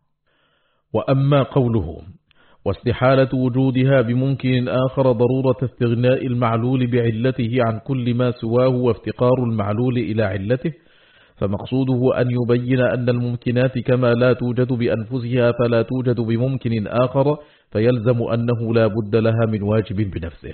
وأما قوله واستحالة وجودها بممكن آخر ضرورة استغناء المعلول بعلته عن كل ما سواه وافتقار المعلول إلى علته، فمقصوده أن يبين أن الممكنات كما لا توجد بأنفسها فلا توجد بممكن آخر، فيلزم أنه لا بد لها من واجب بنفسه.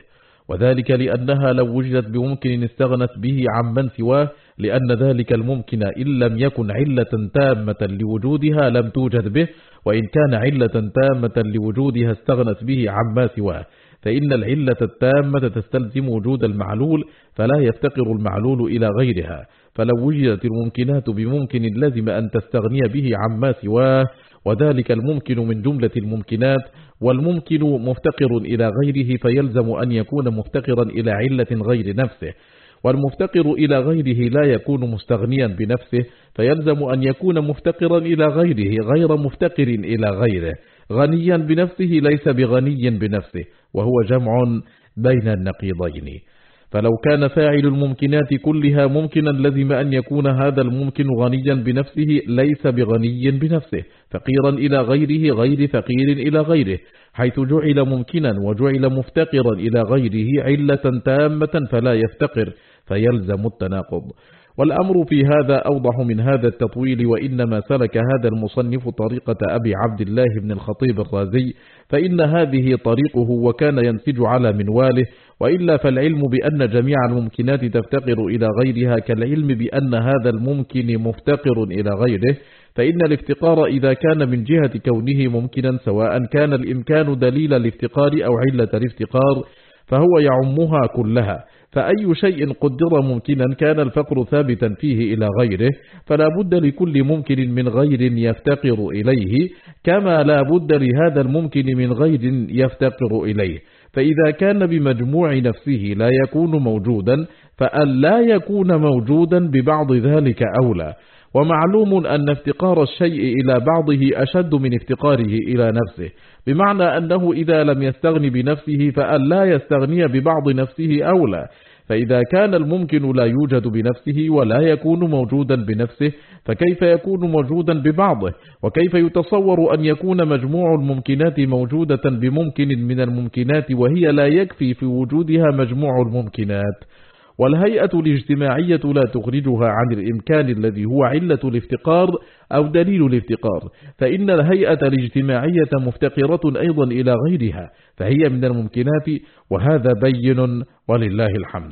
وذلك لأنها لو وجدت بممكن استغنت به عمن سواه، لأن ذلك الممكن إن لم يكن علة تامة لوجودها لم توجد به، وإن كان علة تامة لوجودها استغنت به عما سواه، فإن العلة التامة تستلزم وجود المعلول، فلا يفتقر المعلول إلى غيرها. فلو وجدت الممكنات بممكن لزم أن تستغني به عما سواه، وذلك الممكن من جملة الممكنات، والممكن مفتقر إلى غيره فيلزم أن يكون مفتقرا إلى علة غير نفسه، والمفتقر إلى غيره لا يكون مستغنيا بنفسه، فيلزم أن يكون مفتقرا إلى غيره غير مفتقر إلى غيره، غنيا بنفسه ليس بغني بنفسه، وهو جمع بين النقيضين. فلو كان فاعل الممكنات كلها ممكنا لزم أن يكون هذا الممكن غنيا بنفسه ليس بغني بنفسه، فقيرا إلى غيره غير فقير إلى غيره، حيث جعل ممكنا وجعل مفتقرا إلى غيره علة تامة فلا يفتقر، فيلزم التناقض. والأمر في هذا أوضح من هذا التطويل، وإنما سلك هذا المصنف طريقة أبي عبد الله بن الخطيب الرازي، فإن هذه طريقه وكان ينسج على منواله، وإلا فالعلم بأن جميع الممكنات تفتقر إلى غيرها كالعلم بأن هذا الممكن مفتقر إلى غيره، فإن الافتقار إذا كان من جهة كونه ممكنا سواء كان الإمكان دليل الافتقار أو علة الافتقار فهو يعمها كلها، فأي شيء قدر ممكنا كان الفقر ثابتا فيه إلى غيره، فلا بد لكل ممكن من غير يفتقر إليه، كما لا بد لهذا الممكن من غير يفتقر إليه. فإذا كان بمجموع نفسه لا يكون موجودا، فأن لا يكون موجودا ببعض ذلك أولى. ومعلوم أن افتقار الشيء إلى بعضه أشد من افتقاره إلى نفسه، بمعنى أنه إذا لم يستغني بنفسه فأن لا يستغني ببعض نفسه أولى. فإذا كان الممكن لا يوجد بنفسه ولا يكون موجودا بنفسه، فكيف يكون موجودا ببعضه؟ وكيف يتصور أن يكون مجموع الممكنات موجودة بممكن من الممكنات وهي لا يكفي في وجودها مجموع الممكنات؟ والهيئة الاجتماعية لا تخرجها عن الإمكان الذي هو علة الافتقار أو دليل الافتقار، فإن الهيئة الاجتماعية مفتقرة أيضا إلى غيرها، فهي من الممكنات، وهذا بين ولله الحمد.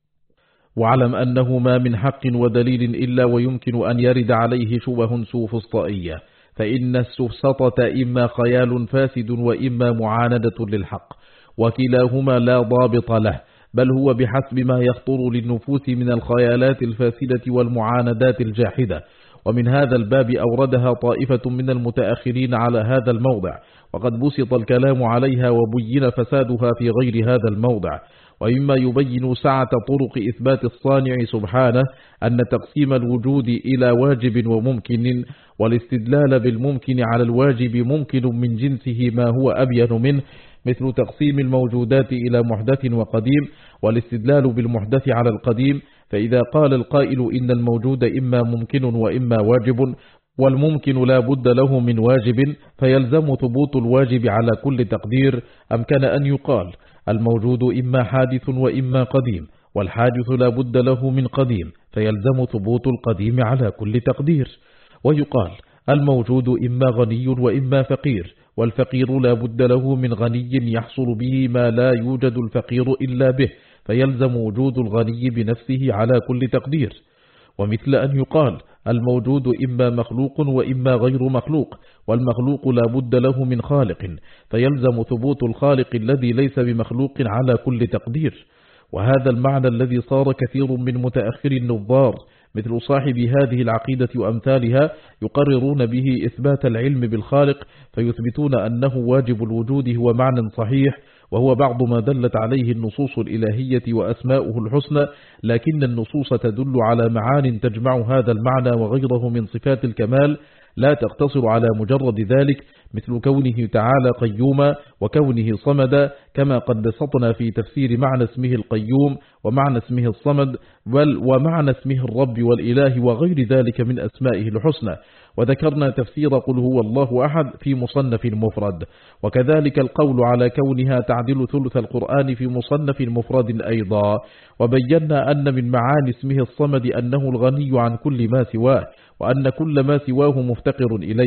واعلم أنه ما من حق ودليل إلا ويمكن أن يرد عليه شبه سوفسطائية، فإن السفسطة إما خيال فاسد وإما معاندة للحق، وكلاهما لا ضابط له، بل هو بحسب ما يخطر للنفوس من الخيالات الفاسدة والمعاندات الجاحدة. ومن هذا الباب أوردها طائفة من المتأخرين على هذا الموضع، وقد بسط الكلام عليها وبين فسادها في غير هذا الموضع. ومما يبين سعة طرق إثبات الصانع سبحانه أن تقسيم الوجود إلى واجب وممكن، والاستدلال بالممكن على الواجب ممكن من جنسه ما هو أبين منه، مثل تقسيم الموجودات إلى محدث وقديم، والاستدلال بالمحدث على القديم. فإذا قال القائل إن الموجود إما ممكن وإما واجب، والممكن لا بد له من واجب، فيلزم ثبوت الواجب على كل تقدير. أمكن أن يقال الموجود إما حادث وإما قديم، والحادث لا بد له من قديم، فيلزم ثبوت القديم على كل تقدير. ويقال الموجود إما غني وإما فقير، والفقير لا بد له من غني يحصل به ما لا يوجد الفقير إلا به، فيلزم وجود الغني بنفسه على كل تقدير. ومثل أن يقال الموجود إما مخلوق وإما غير مخلوق، والمخلوق لا بد له من خالق، فيلزم ثبوت الخالق الذي ليس بمخلوق على كل تقدير. وهذا المعنى الذي صار كثير من متأخر النظار مثل صاحب هذه العقيدة وأمثالها يقررون به إثبات العلم بالخالق، فيثبتون أنه واجب الوجود هو معنى صحيح، وهو بعض ما دلت عليه النصوص الإلهية وأسماؤه الحسنى، لكن النصوص تدل على معان تجمع هذا المعنى وغيره من صفات الكمال، لا تقتصر على مجرد ذلك، مثل كونه تعالى قيوما وكونه صمدا، كما قد بسطنا في تفسير معنى اسمه القيوم ومعنى اسمه الصمد، بل ومعنى اسمه الرب والإله وغير ذلك من أسمائه الحسنى. وذكرنا تفسير قل هو الله أحد في مصنف المفرد، وكذلك القول على كونها تعدل ثلث القرآن في مصنف المفرد أيضا. وبينا أن من معاني اسمه الصمد أنه الغني عن كل ما سواه، وأن كل ما سواه مفتقر إليه،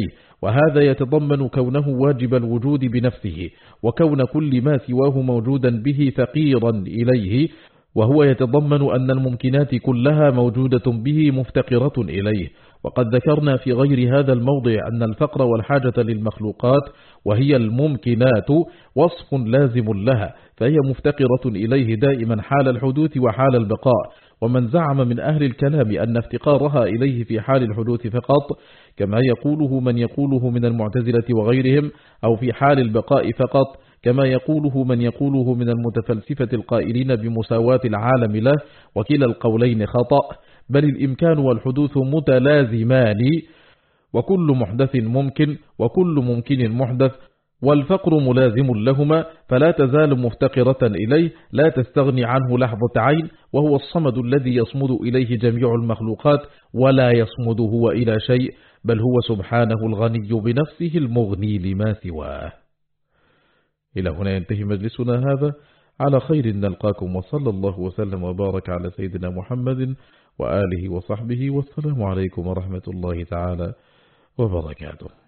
وهذا يتضمن كونه واجب الوجود بنفسه، وكون كل ما سواه موجودا به فقيرا إليه، وهو يتضمن أن الممكنات كلها موجودة به مفتقرة إليه. وقد ذكرنا في غير هذا الموضع أن الفقر والحاجة للمخلوقات وهي الممكنات وصف لازم لها، فهي مفتقرة إليه دائما حال الحدوث وحال البقاء. ومن زعم من أهل الكلام أن افتقارها إليه في حال الحدوث فقط، كما يقوله من يقوله من المعتزلة وغيرهم، أو في حال البقاء فقط، كما يقوله من يقوله من المتفلسفة القائلين بمساواة العالم له، وكلا القولين خطأ، بل الإمكان والحدوث متلازمان، وكل محدث ممكن وكل ممكن محدث، والفقر ملازم لهما، فلا تزال مفتقرة إليه لا تستغني عنه لحظة عين، وهو الصمد الذي يصمد إليه جميع المخلوقات ولا يصمد هو إلى شيء، بل هو سبحانه الغني بنفسه المغني لما سواه. إلى هنا ينتهي مجلسنا هذا، على خير نلقاكم، وصلى الله وسلم وبارك على سيدنا محمد وآله وصحبه، والسلام عليكم ورحمة الله تعالى وبركاته.